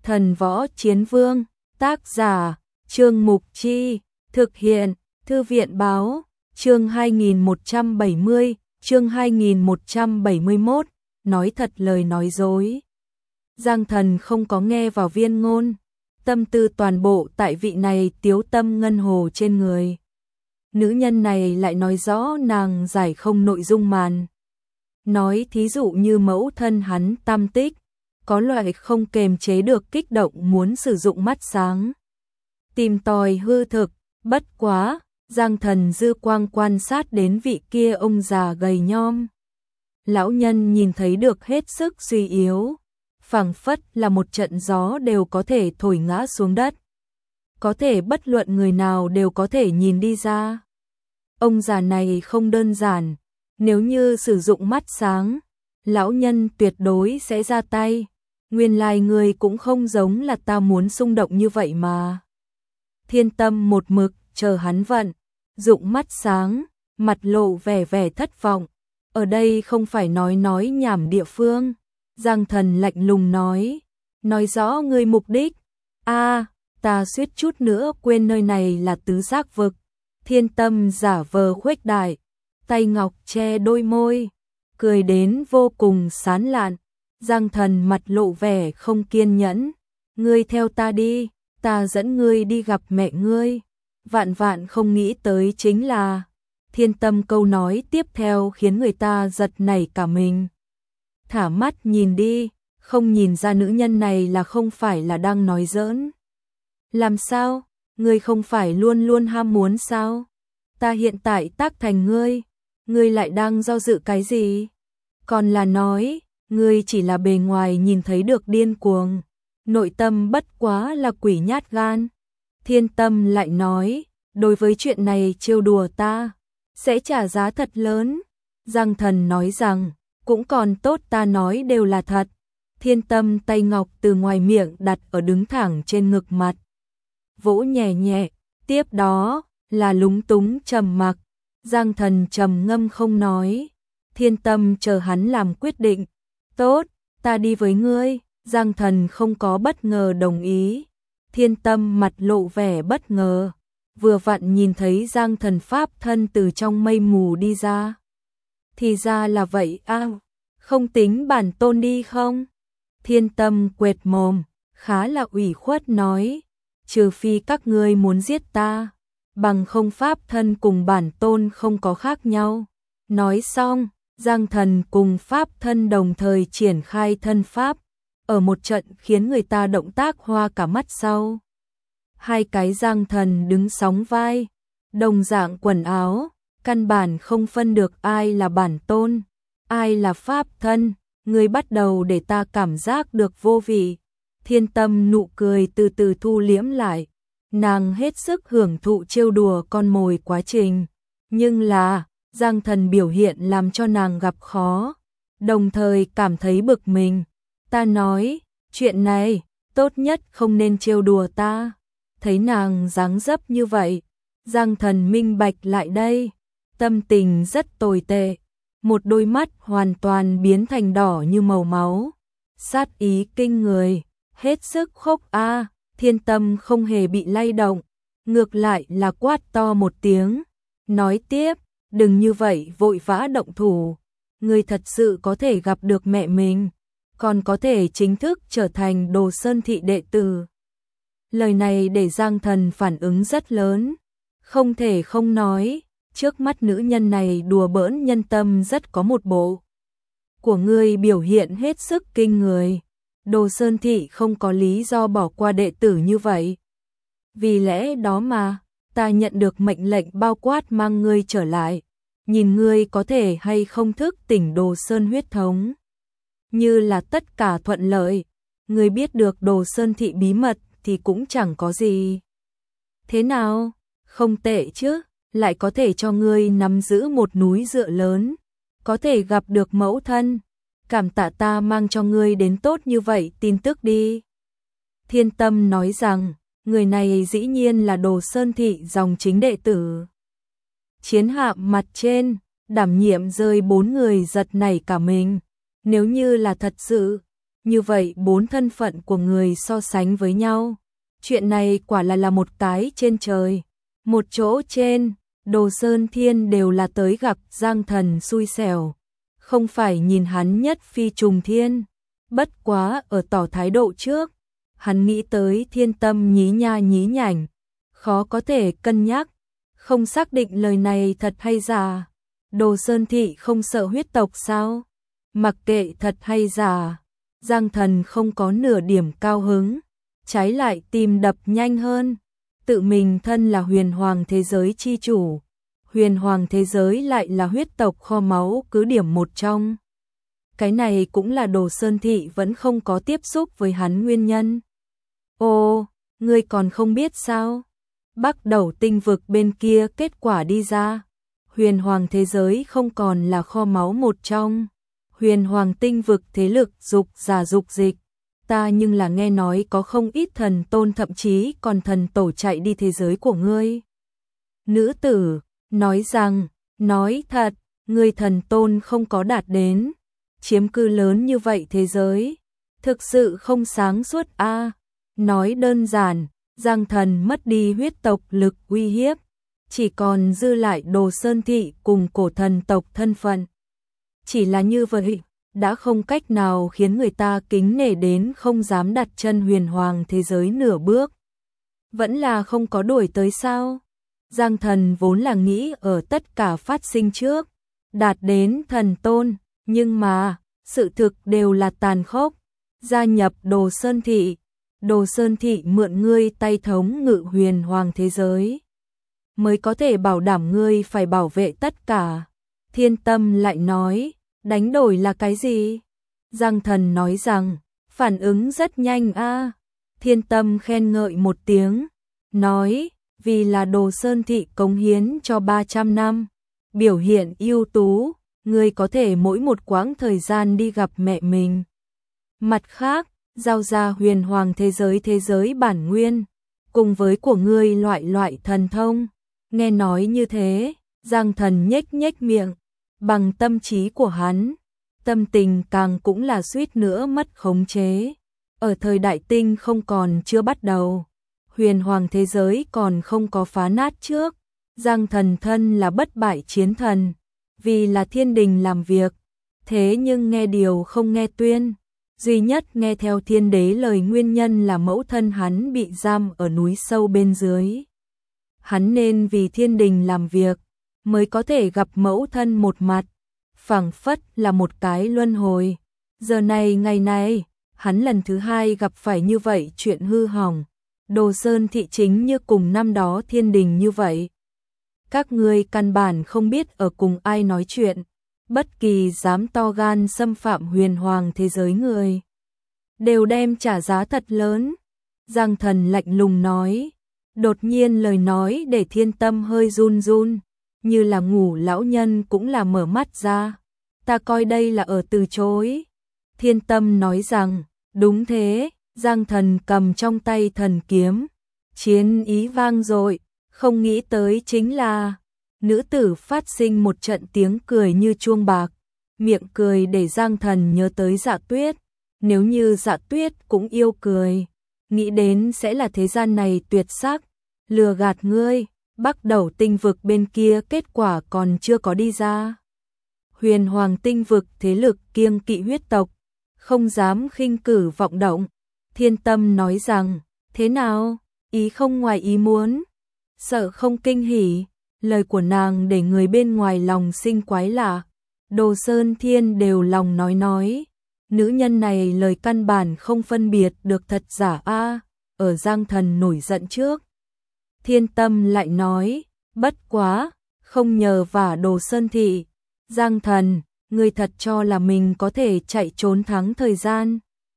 Thần Võ Chiến Vương, tác giả, Trương Mục Chi, thực hiện, Thư viện Báo, chương 2170, chương 2171, nói thật lời nói dối. Giang Thần không có nghe vào Viên Ngôn, tâm tư toàn bộ tại vị này Tiếu Tâm ngân hồ trên người. Nữ nhân này lại nói rõ nàng giải không nội dung màn. Nói thí dụ như mẫu thân hắn Tam Tích, có loại không kềm chế được kích động muốn sử dụng mắt sáng. Tìm tòi hư thực, bất quá, Giang Thần dư quang quan sát đến vị kia ông già gầy nhom. Lão nhân nhìn thấy được hết sức suy yếu, phảng phất là một trận gió đều có thể thổi ngã xuống đất. Có thể bất luận người nào đều có thể nhìn đi ra. Ông già này không đơn giản, nếu như sử dụng mắt sáng, lão nhân tuyệt đối sẽ ra tay. Nguyên lai người cũng không giống là ta muốn xung động như vậy mà. Thiên Tâm một mực chờ hắn vận, dụng mắt sáng, mặt lộ vẻ vẻ thất vọng. Ở đây không phải nói nhảm địa phương. Giang Thần lạnh lùng nói rõ ngươi mục đích. Ta suýt chút nữa quên nơi này là tứ giác vực. Thiên Tâm giả vờ khuếch đại, tay ngọc che đôi môi, cười đến vô cùng sán lạn. Giang Thần mặt lộ vẻ không kiên nhẫn. Ngươi theo ta đi, ta dẫn ngươi đi gặp mẹ ngươi. Vạn vạn không nghĩ tới chính là Thiên Tâm câu nói tiếp theo khiến người ta giật nảy cả mình. Thả mắt nhìn đi, không nhìn ra nữ nhân này là không phải là đang nói giỡn. Làm sao? Ngươi không phải luôn luôn ham muốn sao? Ta hiện tại tác thành ngươi lại đang do dự cái gì? Còn là nói, ngươi chỉ là bề ngoài nhìn thấy được điên cuồng, nội tâm bất quá là quỷ nhát gan. Thiên Tâm lại nói, đối với chuyện này trêu đùa ta, sẽ trả giá thật lớn. Giang Thần nói rằng, cũng còn tốt ta nói đều là thật. Thiên Tâm tay ngọc từ ngoài miệng đặt ở đứng thẳng trên ngực mặt, vỗ nhẹ nhẹ, tiếp đó là lúng túng trầm mặc. Giang Thần trầm ngâm không nói. Thiên Tâm chờ hắn làm quyết định. Tốt, ta đi với ngươi. Giang Thần không có bất ngờ đồng ý. Thiên Tâm mặt lộ vẻ bất ngờ, vừa vặn nhìn thấy Giang Thần pháp thân từ trong mây mù đi ra. Thì ra là vậy không tính bản tôn đi không? Thiên Tâm quệt mồm, khá là ủy khuất nói, trừ phi các ngươi muốn giết ta, bằng không pháp thân cùng bản tôn không có khác nhau. Nói xong, Giang Thần cùng pháp thân đồng thời triển khai thân pháp, ở một trận khiến người ta động tác hoa cả mắt sau. Hai cái Giang Thần đứng sóng vai, đồng dạng quần áo, căn bản không phân được ai là bản tôn, ai là pháp thân. Ngươi bắt đầu để ta cảm giác được vô vị. Thiên Tâm nụ cười từ từ thu liễm lại, nàng hết sức hưởng thụ trêu đùa con mồi quá trình. Nhưng là, Giang Thần biểu hiện làm cho nàng gặp khó, đồng thời cảm thấy bực mình. Ta nói, chuyện này, tốt nhất không nên trêu đùa ta. Thấy nàng dáng dấp như vậy, Giang Thần minh bạch lại đây, tâm tình rất tồi tệ. Một đôi mắt hoàn toàn biến thành đỏ như màu máu, sát ý kinh người, hết sức khốc Thiên Tâm không hề bị lay động, ngược lại là quát to một tiếng, nói tiếp, đừng như vậy vội vã động thủ, ngươi thật sự có thể gặp được mẹ mình, còn có thể chính thức trở thành Đồ Sơn thị đệ tử. Lời này để Giang Thần phản ứng rất lớn, không thể không nói, trước mắt nữ nhân này đùa bỡn nhân tâm rất có một bộ. Của ngươi biểu hiện hết sức kinh người, Đồ Sơn thị không có lý do bỏ qua đệ tử như vậy. Vì lẽ đó mà, ta nhận được mệnh lệnh bao quát mang ngươi trở lại, nhìn ngươi có thể hay không thức tỉnh Đồ Sơn huyết thống. Như là tất cả thuận lợi, ngươi biết được Đồ Sơn thị bí mật thì cũng chẳng có gì. Thế nào, không tệ chứ? Lại có thể cho ngươi nắm giữ một núi dựa lớn, có thể gặp được mẫu thân, cảm tạ ta mang cho ngươi đến tốt như vậy tin tức đi. Thiên Tâm nói rằng, người này dĩ nhiên là Đồ Sơn thị dòng chính đệ tử. Chiến hạm mặt trên, đảm nhiệm rơi 4 người giật nảy cả mình, nếu như là thật sự, Như vậy 4 thân phận của người so sánh với nhau. Chuyện này quả là một cái trên trời. Một chỗ trên, Đồ Sơn Thiên đều là tới gặp Giang Thần xui xẻo. Không phải nhìn hắn nhất phi trùng thiên. Bất quá ở tỏ thái độ trước. Hắn nghĩ tới Thiên Tâm nhí nha nhí nhảnh. Khó có thể cân nhắc. Không xác định lời này thật hay giả. Đồ Sơn Thị không sợ huyết tộc sao? Mặc kệ thật hay giả. Giang Thần không có nửa điểm cao hứng. Trái lại tim đập nhanh hơn. Tự mình thân là huyền hoàng thế giới chi chủ. Huyền hoàng thế giới lại là huyết tộc kho máu cứ điểm một trong. Cái này cũng là Đồ Sơn Thị vẫn không có tiếp xúc với hắn nguyên nhân. Ồ, ngươi còn không biết sao? Bắc Đầu tinh vực bên kia kết quả đi ra. Huyền hoàng thế giới không còn là kho máu một trong. Huyền hoàng tinh vực thế lực dục giả dục dịch. Ta nhưng là nghe nói có không ít thần tôn thậm chí còn thần tổ chạy đi thế giới của ngươi. Nữ tử nói rằng, nói thật, ngươi thần tôn không có đạt đến. Chiếm cư lớn như vậy thế giới. Thực sự không sáng suốt a. Nói đơn giản, Giang Thần mất đi huyết tộc lực uy hiếp. Chỉ còn dư lại Đồ Sơn Thị cùng cổ thần tộc thân phận. Chỉ là như vậy, đã không cách nào khiến người ta kính nể đến không dám đặt chân huyền hoàng thế giới nửa bước. Vẫn là không có đuổi tới sao? Giang Thần vốn là nghĩ ở tất cả phát sinh trước, đạt đến thần tôn, nhưng mà, sự thực đều là tàn khốc. Gia nhập Đồ Sơn Thị, Đồ Sơn Thị mượn ngươi tay thống ngự huyền hoàng thế giới. Mới có thể bảo đảm ngươi phải bảo vệ tất cả. Thiên Tâm lại nói, đánh đổi là cái gì? Giang Thần nói rằng, phản ứng rất nhanh a. Thiên Tâm khen ngợi một tiếng, nói, vì là Đồ Sơn Thị cống hiến cho 300 năm, biểu hiện ưu tú, ngươi có thể mỗi một quãng thời gian đi gặp mẹ mình. Mặt khác, giao ra huyền hoàng thế giới bản nguyên, cùng với của ngươi loại thần thông. Nghe nói như thế, Giang Thần nhếch nhếch miệng, bằng tâm trí của hắn, tâm tình càng cũng là suýt nữa mất khống chế. Ở thời đại tinh không còn chưa bắt đầu, huyền hoàng thế giới còn không có phá nát trước, Giang Thần thân là bất bại chiến thần, vì là thiên đình làm việc, thế nhưng nghe điều không nghe tuyên, duy nhất nghe theo thiên đế lời nguyên nhân là mẫu thân hắn bị giam ở núi sâu bên dưới. Hắn nên vì thiên đình làm việc, mới có thể gặp mẫu thân một mặt, phảng phất là một cái luân hồi. Giờ này ngày này, hắn lần thứ hai gặp phải như vậy chuyện hư hỏng. Đồ Sơn Thị chính như cùng năm đó thiên đình như vậy. Các ngươi căn bản không biết ở cùng ai nói chuyện, bất kỳ dám to gan xâm phạm huyền hoàng thế giới người, đều đem trả giá thật lớn. Giang Thần lạnh lùng nói, đột nhiên lời nói để Thiên Tâm hơi run run, như là ngủ lão nhân cũng là mở mắt ra. Ta coi đây là ở từ chối. Thiên Tâm nói rằng, đúng thế. Giang Thần cầm trong tay thần kiếm, chiến ý vang dội, không nghĩ tới chính là nữ tử phát sinh một trận tiếng cười như chuông bạc, miệng cười để Giang Thần nhớ tới Dạ Tuyết, nếu như Dạ Tuyết cũng yêu cười, nghĩ đến sẽ là thế gian này tuyệt sắc, lừa gạt ngươi, Bắc Đầu tinh vực bên kia kết quả còn chưa có đi ra. Huyền Hoàng tinh vực thế lực kiêng kỵ huyết tộc, không dám khinh cử vọng động. Thiên Tâm nói rằng, thế nào, ý không ngoài ý muốn, sợ không kinh hỉ, lời của nàng để người bên ngoài lòng sinh quái lạ. Đồ Sơn Thiên đều lòng nói, nữ nhân này lời căn bản không phân biệt được thật giả a. Ở Giang Thần nổi giận trước, Thiên Tâm lại nói, bất quá, không nhờ vả Đồ Sơn Thị. Giang Thần, ngươi thật cho là mình có thể chạy trốn thắng thời gian.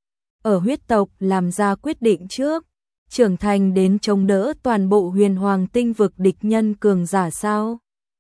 Ở huyết tộc làm ra quyết định trước, trưởng thành đến chống đỡ toàn bộ huyền hoàng tinh vực địch nhân cường giả sao?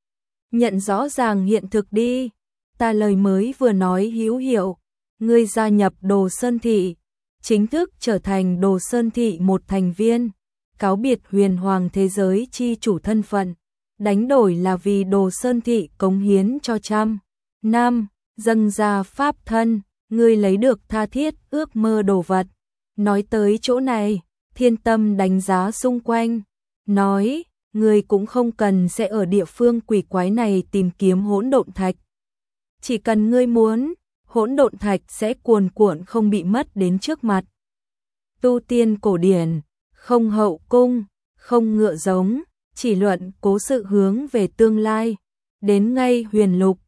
Nhận rõ ràng hiện thực đi, ta lời mới vừa nói hữu hiệu, ngươi gia nhập Đồ Sơn Thị, chính thức trở thành Đồ Sơn Thị một thành viên, cáo biệt huyền hoàng thế giới chi chủ thân phận, đánh đổi là vì Đồ Sơn Thị cống hiến cho 100 năm, dâng ra pháp thân, ngươi lấy được tha thiết ước mơ đồ vật. Nói tới chỗ này, Thiên Tâm đánh giá xung quanh, nói, ngươi cũng không cần sẽ ở địa phương quỷ quái này tìm kiếm hỗn độn thạch. Chỉ cần ngươi muốn, hỗn độn thạch sẽ cuồn cuộn không bị mất đến trước mặt. Tu tiên cổ điển, không hậu cung, không ngựa giống, chỉ luận cố sự hướng về tương lai. Đến ngay huyền lục,